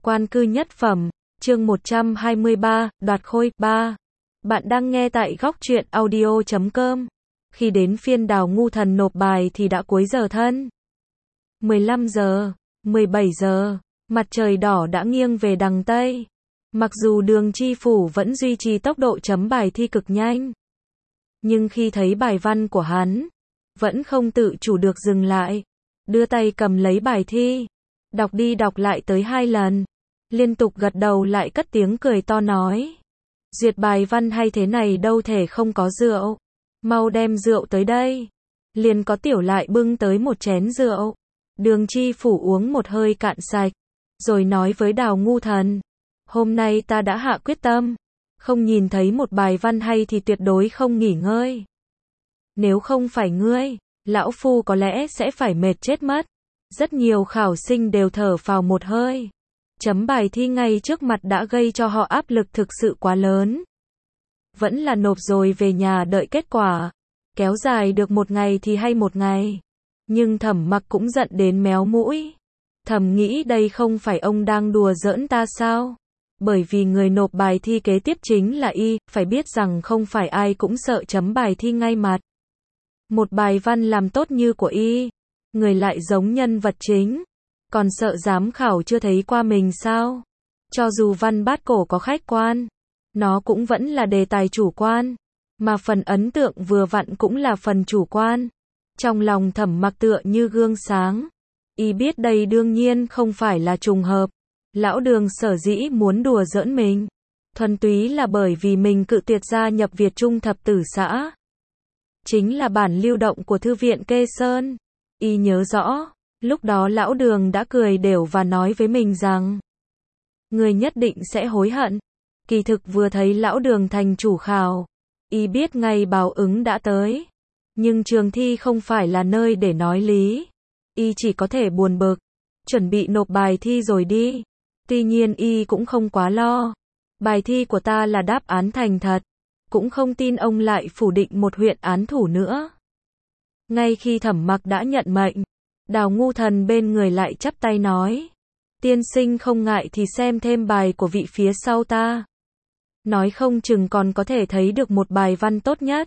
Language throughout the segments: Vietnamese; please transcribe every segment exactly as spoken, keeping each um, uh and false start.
Quan cư nhất phẩm, chương một trăm hai mươi ba, đoạt khôi, ba. Bạn đang nghe tại góc truyện audio chấm com. Khi đến phiên Đào Ngu Thần nộp bài thì đã cuối giờ thân. mười lăm giờ, mười bảy giờ, mặt trời đỏ đã nghiêng về đằng Tây. Mặc dù Đường Chi Phủ vẫn duy trì tốc độ chấm bài thi cực nhanh. Nhưng khi thấy bài văn của hắn, vẫn không tự chủ được dừng lại. Đưa tay cầm lấy bài thi. Đọc đi đọc lại tới hai lần. Liên tục gật đầu lại cất tiếng cười to nói. Duyệt bài văn hay thế này đâu thể không có rượu. Mau đem rượu tới đây. Liền có Tiểu Lại bưng tới một chén rượu. Đường Chi Phủ uống một hơi cạn sạch. Rồi nói với Đào Ngu Thần. Hôm nay ta đã hạ quyết tâm. Không nhìn thấy một bài văn hay thì tuyệt đối không nghỉ ngơi. Nếu không phải ngươi, lão phu có lẽ sẽ phải mệt chết mất. Rất nhiều khảo sinh đều thở phào một hơi. Chấm bài thi ngay trước mặt đã gây cho họ áp lực thực sự quá lớn. Vẫn là nộp rồi về nhà đợi kết quả. Kéo dài được một ngày thì hay một ngày. Nhưng Thẩm Mặc cũng giận đến méo mũi. Thầm nghĩ đây không phải ông đang đùa giỡn ta sao? Bởi vì người nộp bài thi kế tiếp chính là y, phải biết rằng không phải ai cũng sợ chấm bài thi ngay mặt. Một bài văn làm tốt như của y, người lại giống nhân vật chính, còn sợ giám khảo chưa thấy qua mình sao? Cho dù văn bát cổ có khách quan, nó cũng vẫn là đề tài chủ quan, mà phần ấn tượng vừa vặn cũng là phần chủ quan. Trong lòng Thẩm Mặc tựa như gương sáng, y biết đây đương nhiên không phải là trùng hợp. Lão Đường sở dĩ muốn đùa giỡn mình, thuần túy là bởi vì mình cự tuyệt gia nhập Việt Trung thập tử xã. Chính là bản lưu động của thư viện Kê Sơn. Y nhớ rõ, lúc đó Lão Đường đã cười đều và nói với mình rằng, người nhất định sẽ hối hận. Kỳ thực vừa thấy Lão Đường thành chủ khảo, y biết ngay báo ứng đã tới. Nhưng trường thi không phải là nơi để nói lý. Y chỉ có thể buồn bực, chuẩn bị nộp bài thi rồi đi. Tuy nhiên y cũng không quá lo. Bài thi của ta là đáp án thành thật. Cũng không tin ông lại phủ định một huyện án thủ nữa. Ngay khi Thẩm Mặc đã nhận mệnh, Đào Ngu Thần bên người lại chắp tay nói. Tiên sinh không ngại thì xem thêm bài của vị phía sau ta. Nói không chừng còn có thể thấy được một bài văn tốt nhất.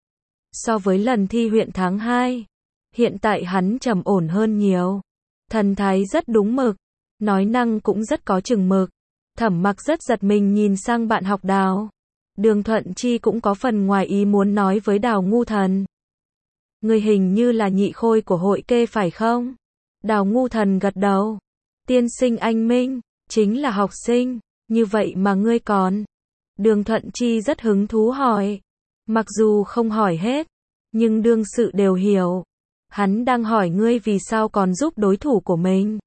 So với lần thi huyện tháng hai, hiện tại hắn trầm ổn hơn nhiều. Thần thái rất đúng mực. Nói năng cũng rất có chừng mực. Thẩm Mặc rất giật mình nhìn sang bạn học Đào. Đường Thuận Chi cũng có phần ngoài ý muốn nói với Đào Ngu Thần. Người hình như là nhị khôi của hội Kê phải không? Đào Ngu Thần gật đầu. Tiên sinh anh minh, chính là học sinh, như vậy mà ngươi còn. Đường Thuận Chi rất hứng thú hỏi. Mặc dù không hỏi hết, nhưng đương sự đều hiểu. Hắn đang hỏi ngươi vì sao còn giúp đối thủ của mình.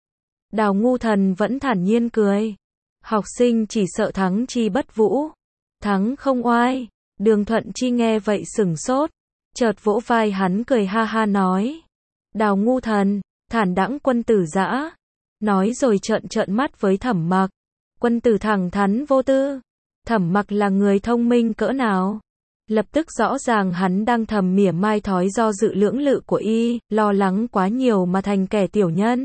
Đào Ngu Thần vẫn thản nhiên cười. Học sinh chỉ sợ thắng chi bất vũ. Thắng không oai. Đường Thuận Chi nghe vậy sửng sốt. Chợt vỗ vai hắn cười ha ha nói. Đào Ngu Thần, thản đãng quân tử dã. Nói rồi trợn trợn mắt với Thẩm Mặc. Quân tử thẳng thắn vô tư. Thẩm Mặc là người thông minh cỡ nào? Lập tức rõ ràng hắn đang thầm mỉa mai thói do dự lưỡng lự của y, lo lắng quá nhiều mà thành kẻ tiểu nhân.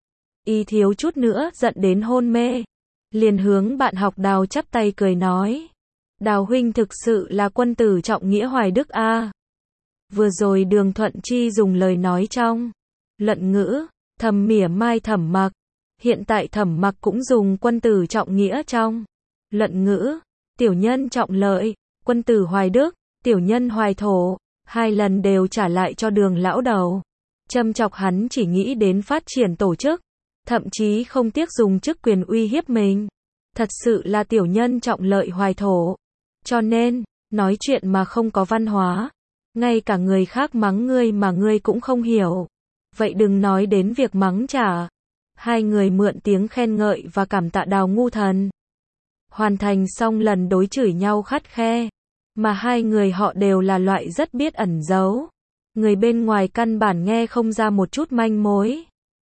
Y thiếu chút nữa giận đến hôn mê. Liền hướng bạn học Đào chắp tay cười nói. Đào huynh thực sự là quân tử trọng nghĩa hoài đức a. À. Vừa rồi Đường Thuận Chi dùng lời nói trong luận ngữ, thầm mỉa mai Thẩm Mặc. Hiện tại Thẩm Mặc cũng dùng quân tử trọng nghĩa trong luận ngữ, tiểu nhân trọng lợi, quân tử hoài đức, tiểu nhân hoài thổ. Hai lần đều trả lại cho Đường lão đầu. Châm chọc hắn chỉ nghĩ đến phát triển tổ chức. Thậm chí không tiếc dùng chức quyền uy hiếp mình. Thật sự là tiểu nhân trọng lợi hoài thổ. Cho nên, nói chuyện mà không có văn hóa. Ngay cả người khác mắng ngươi mà ngươi cũng không hiểu. Vậy đừng nói đến việc mắng trả. Hai người mượn tiếng khen ngợi và cảm tạ Đào Ngu Thần. Hoàn thành xong lần đối chửi nhau khắt khe. Mà hai người họ đều là loại rất biết ẩn giấu. Người bên ngoài căn bản nghe không ra một chút manh mối.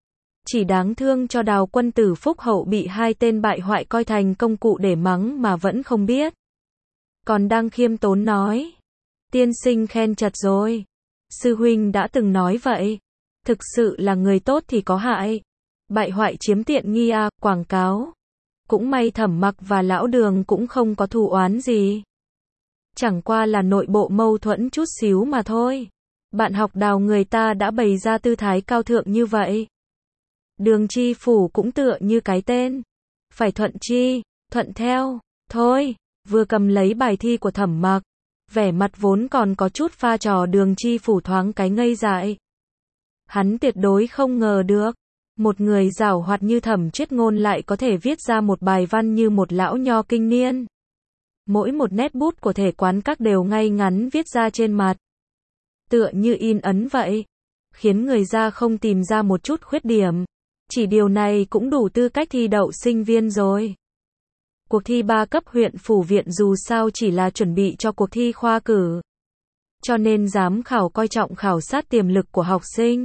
Chỉ đáng thương cho Đào quân tử phúc hậu bị hai tên bại hoại coi thành công cụ để mắng mà vẫn không biết. Còn đang khiêm tốn nói. Tiên sinh khen chật rồi. Sư huynh đã từng nói vậy. Thực sự là người tốt thì có hại. Bại hoại chiếm tiện nghi à, quảng cáo. Cũng may Thẩm Mặc và Lão Đường cũng không có thù oán gì. Chẳng qua là nội bộ mâu thuẫn chút xíu mà thôi. Bạn học Đào người ta đã bày ra tư thái cao thượng như vậy. Đường chi phủ cũng tựa như cái tên. Phải thuận chi, thuận theo. Thôi, vừa cầm lấy bài thi của Thẩm Mặc. Vẻ mặt vốn còn có chút pha trò đường chi phủ thoáng cái ngây dại. Hắn tuyệt đối không ngờ được. Một người giảo hoạt như Thẩm Triết Ngôn lại có thể viết ra một bài văn như một lão nho kinh niên. Mỗi một nét bút của thể quán các đều ngay ngắn viết ra trên mặt. Tựa như in ấn vậy. Khiến người ra không tìm ra một chút khuyết điểm. Chỉ điều này cũng đủ tư cách thi đậu sinh viên rồi. Cuộc thi ba cấp huyện phủ viện dù sao chỉ là chuẩn bị cho cuộc thi khoa cử. Cho nên giám khảo coi trọng khảo sát tiềm lực của học sinh.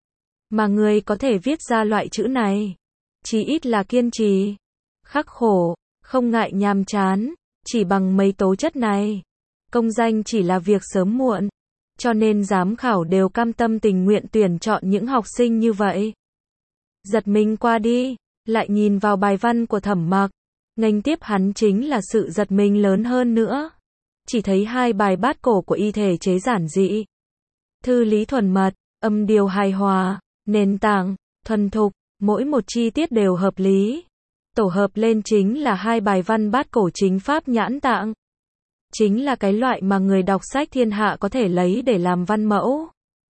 Mà người có thể viết ra loại chữ này, chí ít là kiên trì, khắc khổ, không ngại nhàm chán, chỉ bằng mấy tố chất này. Công danh chỉ là việc sớm muộn. Cho nên giám khảo đều cam tâm tình nguyện tuyển chọn những học sinh như vậy. Giật mình qua đi, lại nhìn vào bài văn của Thẩm Mặc. Nghênh tiếp hắn chính là sự giật mình lớn hơn nữa. Chỉ thấy hai bài bát cổ của y thể chế giản dị. Thư lý thuần mật, âm điều hài hòa, nền tảng, thuần thục, mỗi một chi tiết đều hợp lý. Tổ hợp lên chính là hai bài văn bát cổ chính pháp nhãn tạng. Chính là cái loại mà người đọc sách thiên hạ có thể lấy để làm văn mẫu.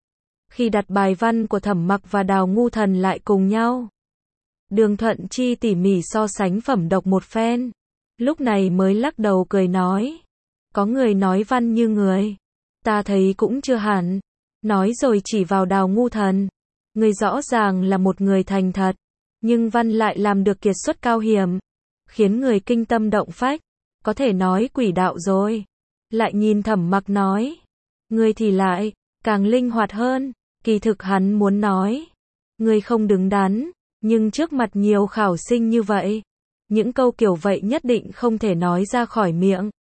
Khi đặt bài văn của Thẩm Mặc và Đào Ngu Thần lại cùng nhau, Đường Thuận Chi tỉ mỉ so sánh phẩm độc một phen. Lúc này mới lắc đầu cười nói. Có người nói văn như người. Ta thấy cũng chưa hẳn. Nói rồi chỉ vào Đào Ngu Thần. Người rõ ràng là một người thành thật. Nhưng văn lại làm được kiệt xuất cao hiểm. Khiến người kinh tâm động phách. Có thể nói quỷ đạo rồi. Lại nhìn Thẩm Mặc nói. Người thì lại, càng linh hoạt hơn. Kỳ thực hắn muốn nói. Người không đứng đắn. Nhưng trước mặt nhiều khảo sinh như vậy, những câu kiểu vậy nhất định không thể nói ra khỏi miệng.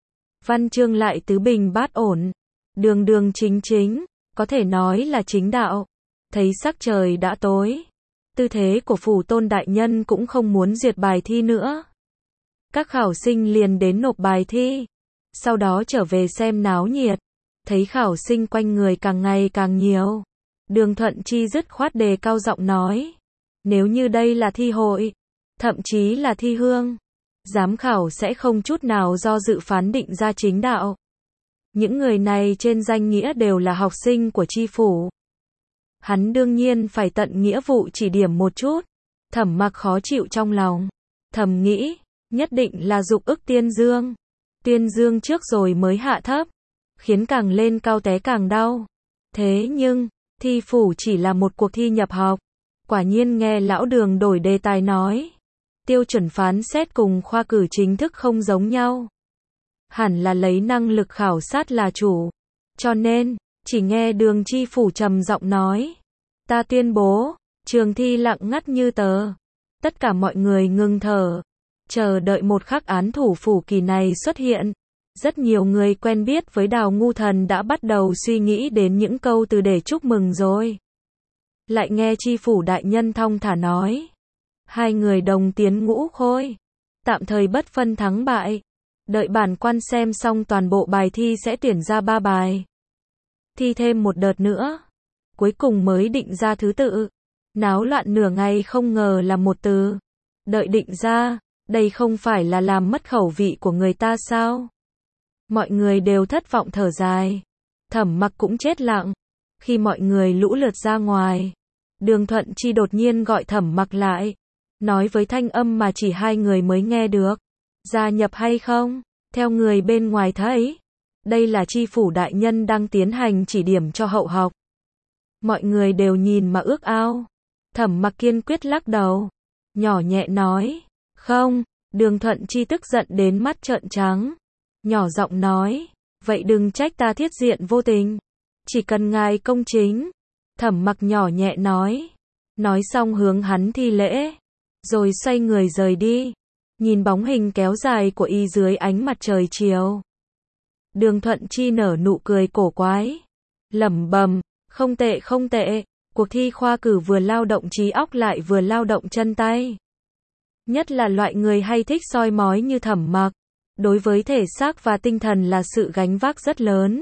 Văn chương lại tứ bình bát ổn, đường đường chính chính, có thể nói là chính đạo. Thấy sắc trời đã tối, tư thế của phủ tôn đại nhân cũng không muốn duyệt bài thi nữa. Các khảo sinh liền đến nộp bài thi, sau đó trở về xem náo nhiệt. Thấy khảo sinh quanh người càng ngày càng nhiều, Đường Thuận Chi dứt khoát đề cao giọng nói. Nếu như đây là thi hội, thậm chí là thi hương, giám khảo sẽ không chút nào do dự phán định ra chính đạo. Những người này trên danh nghĩa đều là học sinh của chi phủ. Hắn đương nhiên phải tận nghĩa vụ chỉ điểm một chút. Thẩm Mặc khó chịu trong lòng, thầm nghĩ, nhất định là dục ức Tiên Dương. Tiên Dương trước rồi mới hạ thấp, khiến càng lên cao té càng đau. Thế nhưng, thi phủ chỉ là một cuộc thi nhập học. Quả nhiên nghe lão Đường đổi đề tài nói. Tiêu chuẩn phán xét cùng khoa cử chính thức không giống nhau. Hẳn là lấy năng lực khảo sát là chủ. Cho nên, chỉ nghe Đường chi phủ trầm giọng nói. Ta tuyên bố, trường thi lặng ngắt như tờ. Tất cả mọi người ngừng thở. Chờ đợi một khắc án thủ phủ kỳ này xuất hiện. Rất nhiều người quen biết với Đào Ngu Thần đã bắt đầu suy nghĩ đến những câu từ để chúc mừng rồi. Lại nghe chi phủ đại nhân thong thả nói. Hai người đồng tiến ngũ khôi. Tạm thời bất phân thắng bại. Đợi bản quan xem xong toàn bộ bài thi sẽ tuyển ra ba bài. Thi thêm một đợt nữa. Cuối cùng mới định ra thứ tự. Náo loạn nửa ngày không ngờ là một từ. Đợi định ra, đây không phải là làm mất khẩu vị của người ta sao? Mọi người đều thất vọng thở dài. Thẩm Mặc cũng chết lặng. Khi mọi người lũ lượt ra ngoài, Đường Thuận Chi đột nhiên gọi Thẩm Mặc lại, nói với thanh âm mà chỉ hai người mới nghe được. Gia nhập hay không? Theo người bên ngoài thấy, đây là chi phủ đại nhân đang tiến hành chỉ điểm cho hậu học. Mọi người đều nhìn mà ước ao. Thẩm Mặc kiên quyết lắc đầu, nhỏ nhẹ nói, không. Đường Thuận Chi tức giận đến mắt trợn trắng, nhỏ giọng nói, vậy đừng trách ta thiết diện vô tình. Chỉ cần ngài công chính. Thẩm Mặc nhỏ nhẹ nói. Nói xong hướng hắn thi lễ. Rồi xoay người rời đi. Nhìn bóng hình kéo dài của y dưới ánh mặt trời chiều. Đường Thuận Chi nở nụ cười cổ quái. Lẩm bẩm, không tệ không tệ. Cuộc thi khoa cử vừa lao động trí óc lại vừa lao động chân tay. Nhất là loại người hay thích soi mói như Thẩm Mặc. Đối với thể xác và tinh thần là sự gánh vác rất lớn.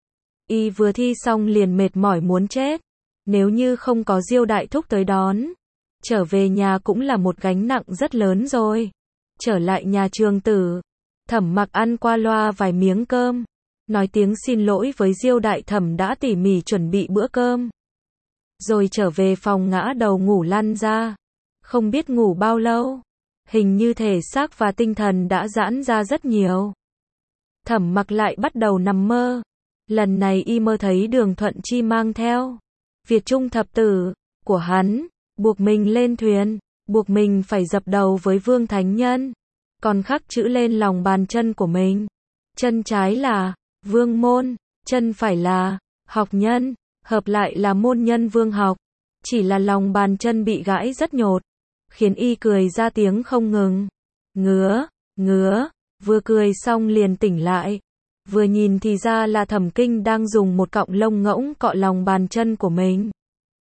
Y vừa thi xong liền mệt mỏi muốn chết. Nếu như không có Diêu đại thúc tới đón, trở về nhà cũng là một gánh nặng rất lớn rồi. Trở lại nhà Trường Tử, Thẩm Mặc ăn qua loa vài miếng cơm, nói tiếng xin lỗi với Diêu đại thẩm đã tỉ mỉ chuẩn bị bữa cơm. Rồi trở về phòng ngã đầu ngủ lăn ra. Không biết ngủ bao lâu, hình như thể xác và tinh thần đã giãn ra rất nhiều. Thẩm Mặc lại bắt đầu nằm mơ. Lần này y mơ thấy Đường Thuận Chi mang theo Việt Trung thập tử của hắn, buộc mình lên thuyền, buộc mình phải dập đầu với Vương Thánh Nhân, còn khắc chữ lên lòng bàn chân của mình. Chân trái là Vương Môn, chân phải là Học Nhân, hợp lại là Môn Nhân Vương Học. Chỉ là lòng bàn chân bị gãi rất nhột, khiến y cười ra tiếng không ngừng. Ngứa, ngứa, vừa cười xong liền tỉnh lại. Vừa nhìn thì ra là Thẩm Kinh đang dùng một cọng lông ngỗng cọ lòng bàn chân của mình.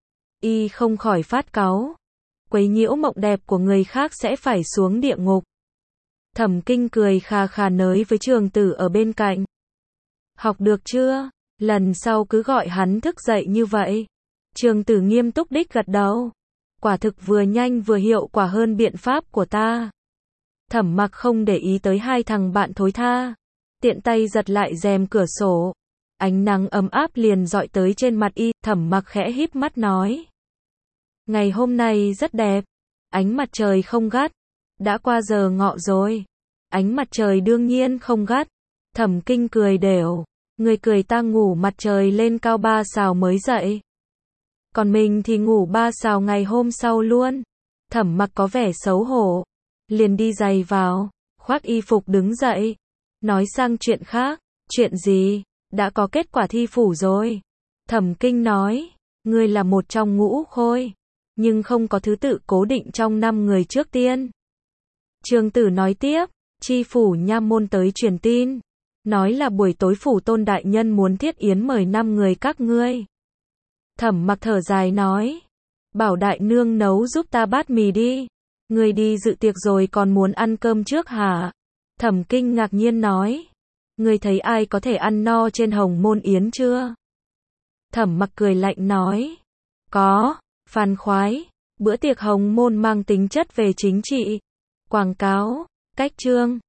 Y không khỏi phát cáu. Quấy nhiễu mộng đẹp của người khác sẽ phải xuống địa ngục. Thẩm Kinh cười khà khà nới với Trường Tử ở bên cạnh. Học được chưa? Lần sau cứ gọi hắn thức dậy như vậy. Trường Tử nghiêm túc đích gật đầu. Quả thực vừa nhanh vừa hiệu quả hơn biện pháp của ta. Thẩm Mặc không để ý tới hai thằng bạn thối tha. Tiện tay giật lại rèm cửa sổ. Ánh nắng ấm áp liền dọi tới trên mặt y. Thẩm Mặc khẽ híp mắt nói. Ngày hôm nay rất đẹp. Ánh mặt trời không gắt. Đã qua giờ ngọ rồi. Ánh mặt trời đương nhiên không gắt. Thẩm Kinh cười đều. Người cười ta ngủ mặt trời lên cao ba sào mới dậy. Còn mình thì ngủ ba sào ngày hôm sau luôn. Thẩm Mặc có vẻ xấu hổ. Liền đi giày vào. Khoác y phục đứng dậy. Nói sang chuyện khác. Chuyện gì? Đã có kết quả thi phủ rồi. Thẩm Kinh nói. Ngươi là một trong ngũ khôi. Nhưng không có thứ tự cố định trong năm người trước tiên. Trường Tử nói tiếp. Chi phủ nha môn tới truyền tin. Nói là buổi tối phủ tôn đại nhân muốn thiết yến mời năm người các ngươi. Thẩm Mặc thở dài nói. Bảo đại nương nấu giúp ta bát mì đi. Ngươi đi dự tiệc rồi còn muốn ăn cơm trước hả? Thẩm Kinh ngạc nhiên nói. Ngươi thấy ai có thể ăn no trên hồng môn yến chưa? Thẩm Mặc cười lạnh nói. Có, Phan Khoái. Bữa tiệc hồng môn mang tính chất về chính trị, quảng cáo, cách chương,